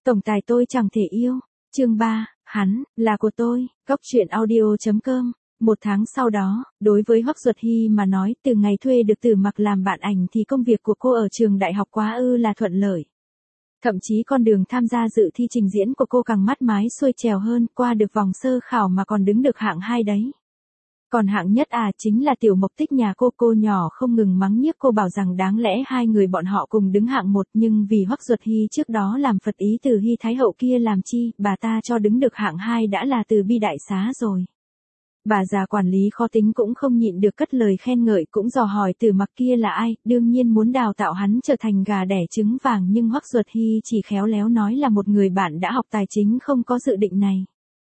Tổng tài tôi chẳng thể yêu. Chương 3, hắn, là của tôi. Góc truyện audio.com. Một tháng sau đó, đối với Hoắc Duật Hy mà nói, từ ngày thuê được Tử Mặc làm bạn ảnh thì công việc của cô ở trường đại học quá là thuận lợi. Thậm chí con đường tham gia dự thi trình diễn của cô càng mát mái xuôi trèo hơn, qua được vòng sơ khảo mà còn đứng được hạng 2 đấy. Còn hạng nhất chính là Tiểu Mộc Tích nhà cô nhỏ không ngừng mắng nhiếc cô bảo rằng đáng lẽ hai người bọn họ cùng đứng hạng 1, nhưng vì Hoắc Duật Hy trước đó làm Phật ý từ Hy Thái Hậu kia làm chi, bà ta cho đứng được hạng 2 đã là từ bi đại xá rồi. Bà già quản lý khó tính cũng không nhịn được cất lời khen ngợi, cũng dò hỏi Tử Mặc kia là ai, đương nhiên muốn đào tạo hắn trở thành gà đẻ trứng vàng, nhưng Hoắc Duật Hy chỉ khéo léo nói là một người bạn đã học tài chính không có dự định này.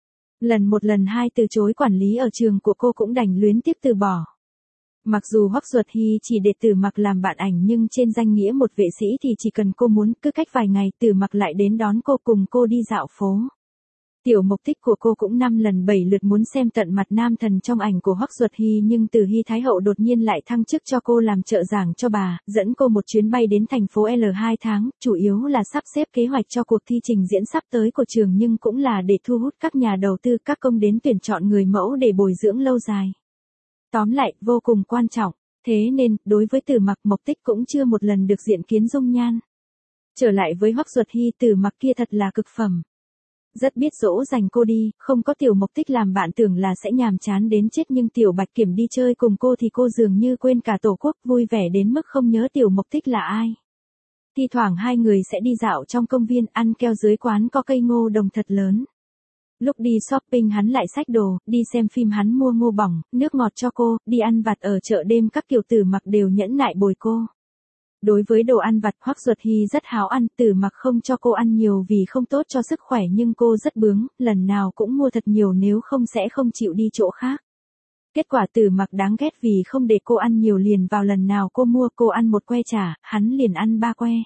Lần một lần hai từ chối quản lý ở trường của cô cũng đành luyến tiếc từ bỏ. Mặc dù Hoắc Duật Hy chỉ để Tử Mặc làm bạn ảnh, nhưng trên danh nghĩa một vệ sĩ thì chỉ cần cô muốn, cứ cách vài ngày Tử Mặc lại đến đón cô cùng cô đi dạo phố. Tiểu Mộc Tích của cô cũng 5 lần 7 lượt muốn xem tận mặt nam thần trong ảnh của Hoắc Duật Hy, nhưng từ Hy Thái Hậu đột nhiên lại thăng chức cho cô làm trợ giảng cho bà, dẫn cô một chuyến bay đến thành phố L 2 tháng, chủ yếu là sắp xếp kế hoạch cho cuộc thi trình diễn sắp tới của trường, nhưng cũng là để thu hút các nhà đầu tư các công đến tuyển chọn người mẫu để bồi dưỡng lâu dài. Tóm lại, vô cùng quan trọng, thế nên, đối với Tử Mặc, Mộc Tích cũng chưa một lần được diện kiến dung nhan. Trở lại với Hoắc Duật Hy, Tử Mặc kia thật là cực phẩm. Rất biết dỗ dành cô đi, không có Tiểu Mộc Tích làm bạn tưởng là sẽ nhàm chán đến chết, nhưng Tiểu Bạch Kiểm đi chơi cùng cô thì cô dường như quên cả tổ quốc, vui vẻ đến mức không nhớ Tiểu Mộc Tích là ai. Thi thoảng hai người sẽ đi dạo trong công viên, ăn keo dưới quán có cây ngô đồng thật lớn. Lúc đi shopping hắn lại xách đồ, đi xem phim hắn mua ngô bỏng, nước ngọt cho cô, đi ăn vặt ở chợ đêm các kiểu Tử Mặc đều nhẫn nại bồi cô. Đối với đồ ăn vặt, Hoắc Duật Hy rất háo ăn, Tử Mặc không cho cô ăn nhiều vì không tốt cho sức khỏe, nhưng cô rất bướng, lần nào cũng mua thật nhiều, nếu không sẽ không chịu đi chỗ khác. Kết quả Tử Mặc đáng ghét vì không để cô ăn nhiều, liền vào lần nào cô mua, cô ăn một que trà, hắn liền ăn 3 que.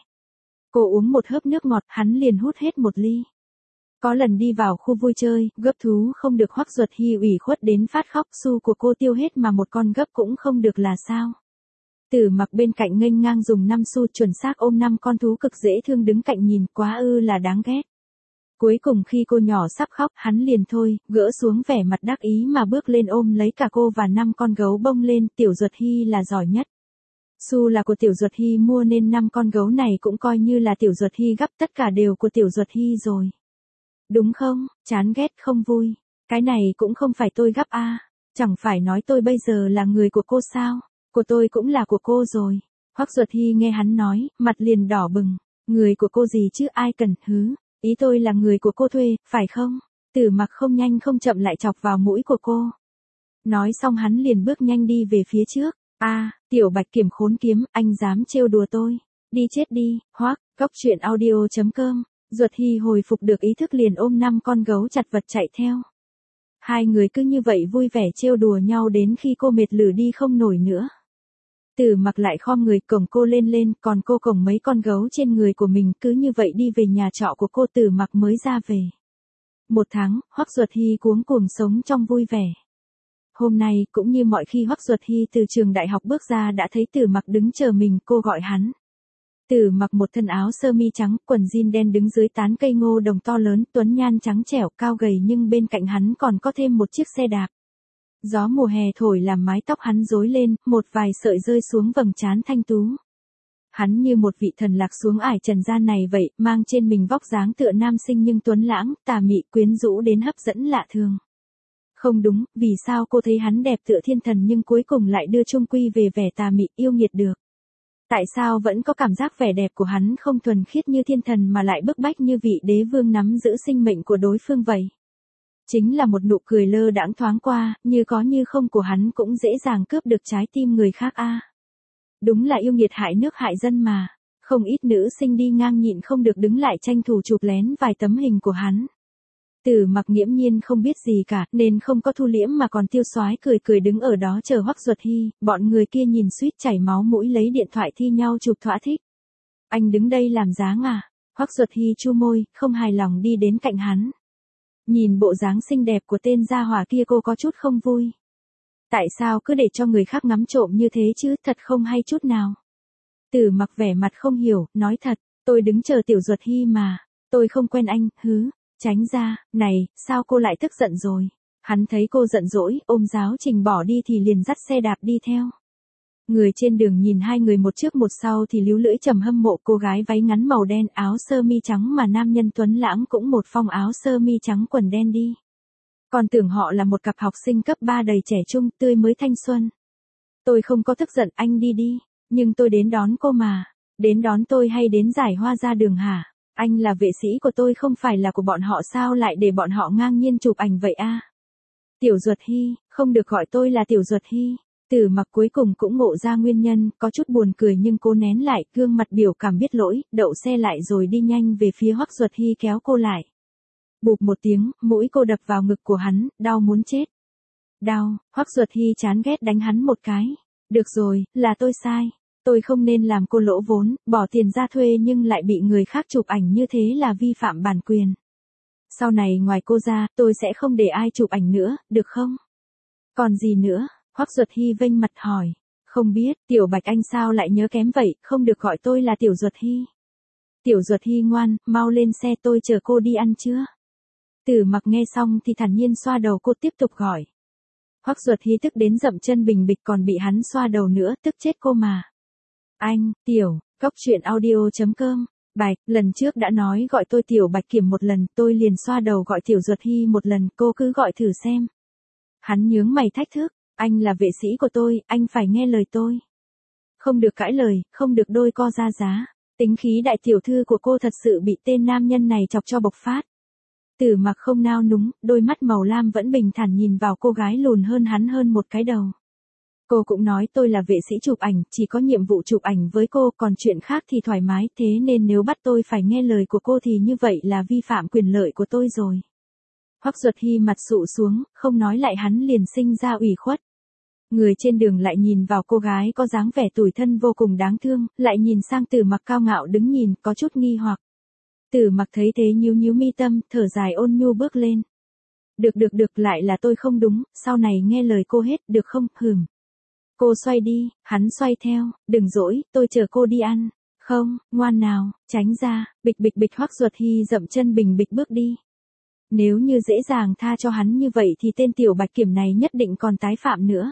Cô uống một hớp nước ngọt, hắn liền hút hết 1 ly. Có lần đi vào khu vui chơi, gấp thú không được, Hoắc Duật Hy ủy khuất đến phát khóc, xu của cô tiêu hết mà một con gấp cũng không được là sao? Tử Mặc bên cạnh nghênh ngang dùng 5 xu chuẩn xác ôm 5 con thú cực dễ thương đứng cạnh nhìn, quá là đáng ghét. Cuối cùng khi cô nhỏ sắp khóc, hắn liền thôi, gỡ xuống vẻ mặt đắc ý mà bước lên ôm lấy cả cô và 5 con gấu bông lên. Tiểu Duật Hy là giỏi nhất. Xu là của Tiểu Duật Hy mua nên 5 con gấu này cũng coi như là Tiểu Duật Hy gắp, tất cả đều của Tiểu Duật Hy rồi. Đúng không, chán ghét không vui. Cái này cũng không phải tôi gắp chẳng phải nói tôi bây giờ là người của cô sao? Của tôi cũng là của cô rồi. Hoắc Duật Hy nghe hắn nói, mặt liền đỏ bừng. Người của cô gì chứ, ai cần, ý tôi là người của cô thuê, phải không? Tử Mặc không nhanh không chậm lại chọc vào mũi của cô. Nói xong hắn liền bước nhanh đi về phía trước. Tiểu Bạch Kiểm khốn kiếm, anh dám trêu đùa tôi. Đi chết đi, Hoắc. Góc truyện audio.com. Duật Hy hồi phục được ý thức liền ôm 5 con gấu chặt vật chạy theo. Hai người cứ như vậy vui vẻ trêu đùa nhau đến khi cô mệt lử đi không nổi nữa. Tử Mặc lại khom người cổng cô lên, còn cô cổng mấy con gấu trên người của mình, cứ như vậy đi về nhà trọ của cô. Tử Mặc mới ra về. 1 tháng, Hoắc Duật Hy cuống cuồng sống trong vui vẻ. Hôm nay, cũng như mọi khi Hoắc Duật Hy từ trường đại học bước ra đã thấy Tử Mặc đứng chờ mình, cô gọi hắn. Tử Mặc một thân áo sơ mi trắng, quần jean đen đứng dưới tán cây ngô đồng to lớn, tuấn nhan trắng trẻo, cao gầy, nhưng bên cạnh hắn còn có thêm một chiếc xe đạp. Gió mùa hè thổi làm mái tóc hắn rối lên, một vài sợi rơi xuống vầng trán thanh tú. Hắn như một vị thần lạc xuống ải trần gian này vậy, mang trên mình vóc dáng tựa nam sinh nhưng tuấn lãng, tà mị, quyến rũ đến hấp dẫn lạ thường. Không đúng, vì sao cô thấy hắn đẹp tựa thiên thần nhưng cuối cùng lại đưa chung quy về vẻ tà mị, yêu nghiệt được? Tại sao vẫn có cảm giác vẻ đẹp của hắn không thuần khiết như thiên thần mà lại bức bách như vị đế vương nắm giữ sinh mệnh của đối phương vậy? Chính là một nụ cười lơ đãng thoáng qua, như có như không của hắn cũng dễ dàng cướp được trái tim người khác Đúng là yêu nghiệt hại nước hại dân mà. Không ít nữ sinh đi ngang nhịn không được đứng lại tranh thủ chụp lén vài tấm hình của hắn. Tử Mặc nghiễm nhiên không biết gì cả, nên không có thu liễm mà còn tiêu xoái cười đứng ở đó chờ Hoắc Duật Hy. Bọn người kia nhìn suýt chảy máu mũi lấy điện thoại thi nhau chụp thỏa thích. Anh đứng đây làm dáng Hoắc Duật Hy chu môi, không hài lòng đi đến cạnh hắn. Nhìn bộ dáng xinh đẹp của tên gia hỏa kia cô có chút không vui. Tại sao cứ để cho người khác ngắm trộm như thế chứ, thật không hay chút nào. Tử Mặc vẻ mặt không hiểu, nói thật, tôi đứng chờ Tiểu Duật Hy mà. Tôi không quen anh, hứ. Tránh ra, này, sao cô lại tức giận rồi? Hắn thấy cô giận dỗi, ôm giáo trình bỏ đi thì liền dắt xe đạp đi theo. Người trên đường nhìn hai người một trước một sau thì líu lưỡi trầm hâm mộ cô gái váy ngắn màu đen áo sơ mi trắng mà nam nhân tuấn lãng cũng một phong áo sơ mi trắng quần đen đi. Còn tưởng họ là một cặp học sinh cấp 3 đầy trẻ trung, tươi mới thanh xuân. Tôi không có tức giận, anh đi đi. Nhưng tôi đến đón cô mà. Đến đón tôi hay đến giải hoa ra đường hả? Anh là vệ sĩ của tôi không phải là của bọn họ sao lại để bọn họ ngang nhiên chụp ảnh vậy a? Tiểu Duật Hy, không được gọi tôi là Tiểu Duật Hy. Tử Mặc cuối cùng cũng ngộ ra nguyên nhân, có chút buồn cười nhưng cố nén lại, gương mặt biểu cảm biết lỗi, đậu xe lại rồi đi nhanh về phía Hoắc Duật Hy kéo cô lại. Bụp một tiếng, mũi cô đập vào ngực của hắn, đau muốn chết. Đau, Hoắc Duật Hy chán ghét đánh hắn một cái. Được rồi, là tôi sai. Tôi không nên làm cô lỗ vốn, bỏ tiền ra thuê nhưng lại bị người khác chụp ảnh như thế là vi phạm bản quyền. Sau này ngoài cô ra, tôi sẽ không để ai chụp ảnh nữa, được không? Còn gì nữa? Hoắc Duật Hy vênh mặt hỏi. Không biết, Tiểu Bạch anh sao lại nhớ kém vậy, không được gọi tôi là Tiểu Duật Hy. Tiểu Duật Hy ngoan, mau lên xe tôi chờ cô đi ăn chưa? Tử Mặc nghe xong thì thản nhiên xoa đầu cô tiếp tục gọi. Hoắc Duật Hy tức đến dậm chân bình bịch còn bị hắn xoa đầu nữa, tức chết cô mà. Anh, Tiểu, Cốc Truyện Audio.com. Bạch, lần trước đã nói gọi tôi Tiểu Bạch Kiểm một lần, tôi liền xoa đầu gọi Tiểu Duật Hy một lần, cô cứ gọi thử xem. Hắn nhướng mày thách thức, anh là vệ sĩ của tôi, anh phải nghe lời tôi. Không được cãi lời, không được đôi co ra giá. Tính khí đại tiểu thư của cô thật sự bị tên nam nhân này chọc cho bộc phát. Tử Mặc không nao núng, đôi mắt màu lam vẫn bình thản nhìn vào cô gái lùn hơn hắn hơn một cái đầu. Cô cũng nói tôi là vệ sĩ chụp ảnh, chỉ có nhiệm vụ chụp ảnh với cô, còn chuyện khác thì thoải mái, thế nên nếu bắt tôi phải nghe lời của cô thì như vậy là vi phạm quyền lợi của tôi rồi. Hoắc Duật Hy mặt sụ xuống, không nói lại hắn liền sinh ra ủy khuất. Người trên đường lại nhìn vào cô gái có dáng vẻ tủi thân vô cùng đáng thương, lại nhìn sang Tử Mặc cao ngạo đứng nhìn, có chút nghi hoặc. Tử Mặc thấy thế nhíu nhíu mi tâm, thở dài ôn nhu bước lên. Được, lại là tôi không đúng, sau này nghe lời cô hết, được không, hừm. Cô xoay đi, hắn xoay theo, đừng dỗi, tôi chờ cô đi ăn. Không, ngoan nào, tránh ra, bịch Hoắc Duật Hy dậm chân bình bịch bước đi. Nếu như dễ dàng tha cho hắn như vậy thì tên Tiểu Bạch Kiểm này nhất định còn tái phạm nữa.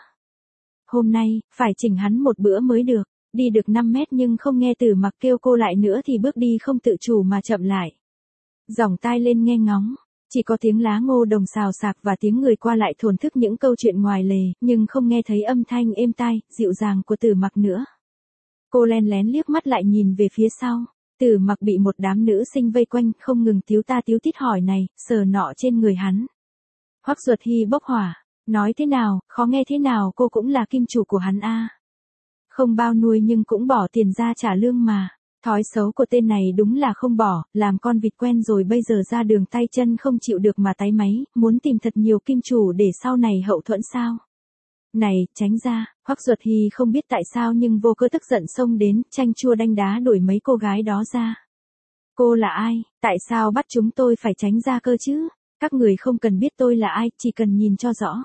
Hôm nay, phải chỉnh hắn một bữa mới được, đi được 5 mét nhưng không nghe Tử Mặc kêu cô lại nữa thì bước đi không tự chủ mà chậm lại. Dòng tai lên nghe ngóng. Chỉ có tiếng lá ngô đồng xào xạc và tiếng người qua lại thổn thức những câu chuyện ngoài lề, nhưng không nghe thấy âm thanh êm tai, dịu dàng của Tử Mặc nữa. Cô len lén liếc mắt lại nhìn về phía sau. Tử Mặc bị một đám nữ sinh vây quanh, không ngừng tíu ta tíu tít hỏi này, sờ nọ trên người hắn. Hoắc Duật Hy bốc hỏa, nói thế nào, khó nghe thế nào cô cũng là kim chủ của hắn a. Không bao nuôi nhưng cũng bỏ tiền ra trả lương mà. Thói xấu của tên này đúng là không bỏ, làm con vịt quen rồi bây giờ ra đường tay chân không chịu được mà táy máy, muốn tìm thật nhiều kim chủ để sau này hậu thuẫn sao. Này, tránh ra, Hoắc Duật Hy không biết tại sao nhưng vô cớ tức giận xông đến, chanh chua đanh đá đuổi mấy cô gái đó ra. Cô là ai, tại sao bắt chúng tôi phải tránh ra cơ chứ? Các người không cần biết tôi là ai, chỉ cần nhìn cho rõ.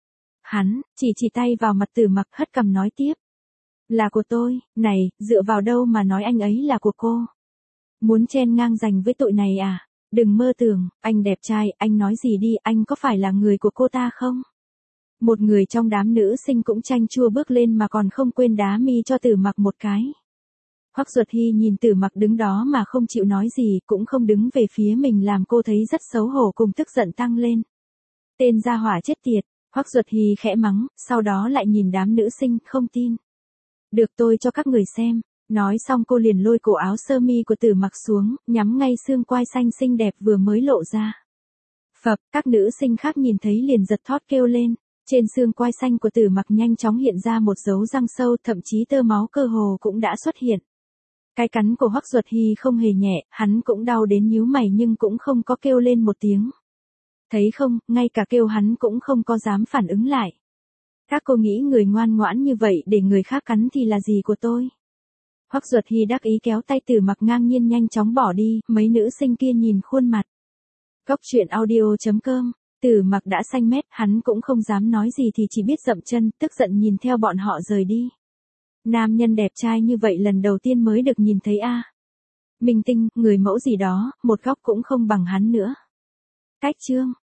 Hắn, chỉ tay vào mặt Tử Mặc hất cằm nói tiếp. Là của tôi, này, dựa vào đâu mà nói anh ấy là của cô? Muốn chen ngang giành với tội này à? Đừng mơ tưởng, anh đẹp trai, anh nói gì đi, anh có phải là người của cô ta không? Một người trong đám nữ sinh cũng chanh chua bước lên mà còn không quên đá mi cho Tử Mặc một cái. Hoắc Duật Hy nhìn Tử Mặc đứng đó mà không chịu nói gì, cũng không đứng về phía mình làm cô thấy rất xấu hổ cùng tức giận tăng lên. Tên gia hỏa chết tiệt, Hoắc Duật Hy khẽ mắng, sau đó lại nhìn đám nữ sinh, không tin. Được tôi cho các người xem. Nói xong cô liền lôi cổ áo sơ mi của Tử Mặc xuống, nhắm ngay xương quai xanh xinh đẹp vừa mới lộ ra. Phập, các nữ sinh khác nhìn thấy liền giật thót kêu lên. Trên xương quai xanh của Tử Mặc nhanh chóng hiện ra một dấu răng sâu, thậm chí tơ máu cơ hồ cũng đã xuất hiện. Cái cắn của Hoắc Duật Hy không hề nhẹ, hắn cũng đau đến nhíu mày nhưng cũng không có kêu lên một tiếng. Thấy không, ngay cả kêu hắn cũng không có dám phản ứng lại. Các cô nghĩ người ngoan ngoãn như vậy để người khác cắn thì là gì của tôi? Hoắc Duật Hy đắc ý kéo tay Tử Mặc ngang nhiên nhanh chóng bỏ đi, mấy nữ sinh kia nhìn khuôn mặt. Cốc Truyện Audio.com. Tử Mặc đã xanh mét, hắn cũng không dám nói gì thì chỉ biết dậm chân, tức giận nhìn theo bọn họ rời đi. Nam nhân đẹp trai như vậy lần đầu tiên mới được nhìn thấy a. minh tinh, người mẫu gì đó, một góc cũng không bằng hắn nữa. Cách chương